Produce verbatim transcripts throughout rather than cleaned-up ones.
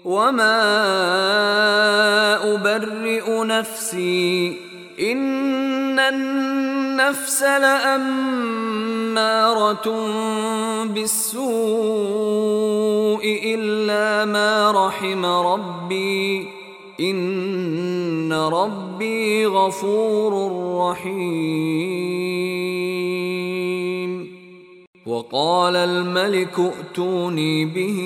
وما أبرئ نفسي إن النفس لأمارة بالسوء إلا ما رحم ربي إن ربي غفور رحيم. وقال الملك ائتوني به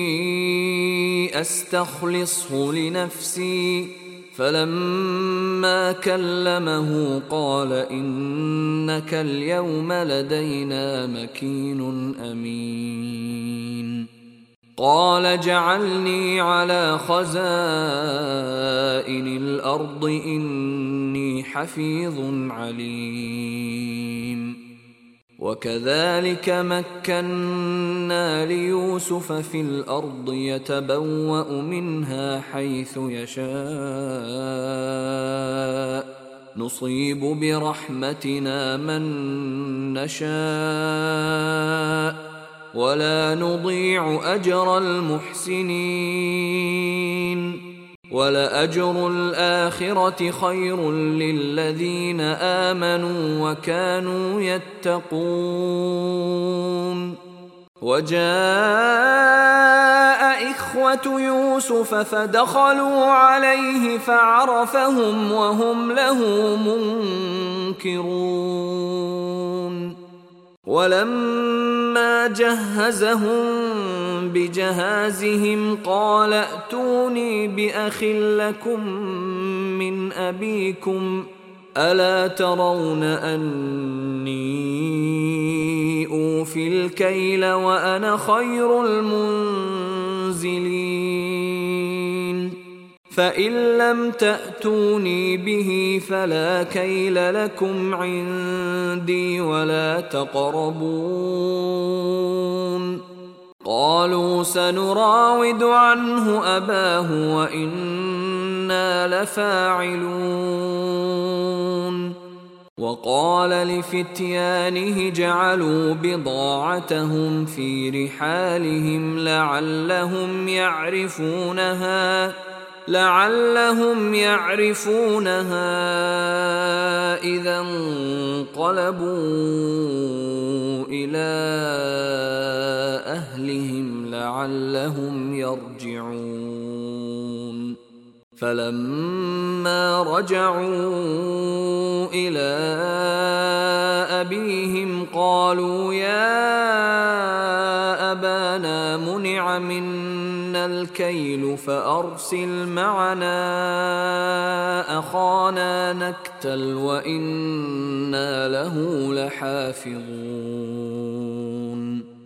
أستخلصه لنفسي فلما كلمه قال إنك اليوم لدينا مكين أمين. قال اجعلني على خزائن الأرض إني حفيظ عليم. وكذلك مكنا ليوسف في الأرض يتبوأ منها حيث يشاء نصيب برحمتنا من نشاء ولا نضيع أجر المحسنين. ولأجر الآخرة خير للذين آمنوا وكانوا يتقون. وجاء إخوة يوسف فدخلوا عليه فعرفهم وهم له منكرون. ولما جهزهم بجهازهم قال ائتوني بأخ لكم من أبيكم ألا ترون أني أوفي الكيل وأنا خير المنزلين. فإن لم تأتوني به فلا كيل لكم عندي ولا تقربون. قالوا سنراود عنه أباه وإنا لفاعلون. وقال لفتيانه جعلوا بضاعتهم في رحالهم لعلهم يعرفونها لعلهم يعرفونها إذا انقلبوا إلى أهلهم لعلهم يرجعون. فلما رجعوا إلى أبيهم قالوا يا أبانا منع منا الكيل فأرسل معنا أخانا نكتل وإنا له لحافظون.